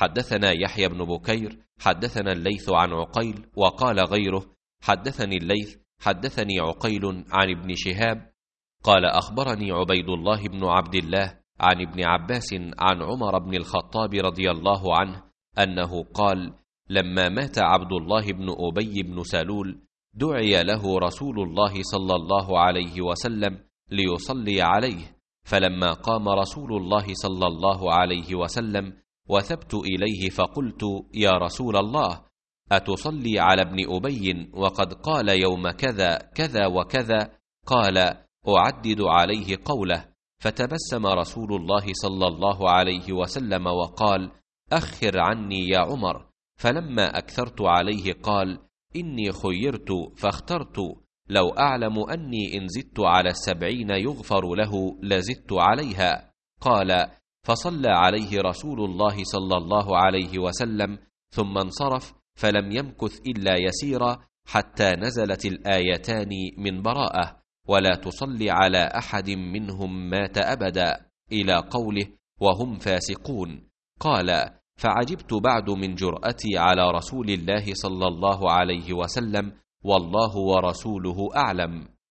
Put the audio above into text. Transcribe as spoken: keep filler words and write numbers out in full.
حدثنا يحيى بن بكير حدثنا الليث عن عقيل، وقال غيره حدثني الليث حدثني عقيل عن ابن شهاب قال أخبرني عبيد الله بن عبد الله عن ابن عباس عن عمر بن الخطاب رضي الله عنه أنه قال: لما مات عبد الله بن أبي بن سلول دعي له رسول الله صلى الله عليه وسلم ليصلي عليه، فلما قام رسول الله صلى الله عليه وسلم وثبت إليه فقلت: يا رسول الله، أتصلي على ابن أبي وقد قال يوم كذا كذا وكذا؟ قال: أعدد عليه قوله. فتبسم رسول الله صلى الله عليه وسلم وقال: أخر عني يا عمر. فلما أكثرت عليه قال: إني خيرت فاخترت، لو أعلم أني إن زدت على السبعين يغفر له لزدت عليها. قال: فصلى عليه رسول الله صلى الله عليه وسلم ثم انصرف، فلم يمكث إلا يسيرا حتى نزلت الآيتان من براءة: ولا تصلي على أحد منهم مات أبدا، إلى قوله: وهم فاسقون. قال: فعجبت بعد من جرأتي على رسول الله صلى الله عليه وسلم، والله ورسوله أعلم.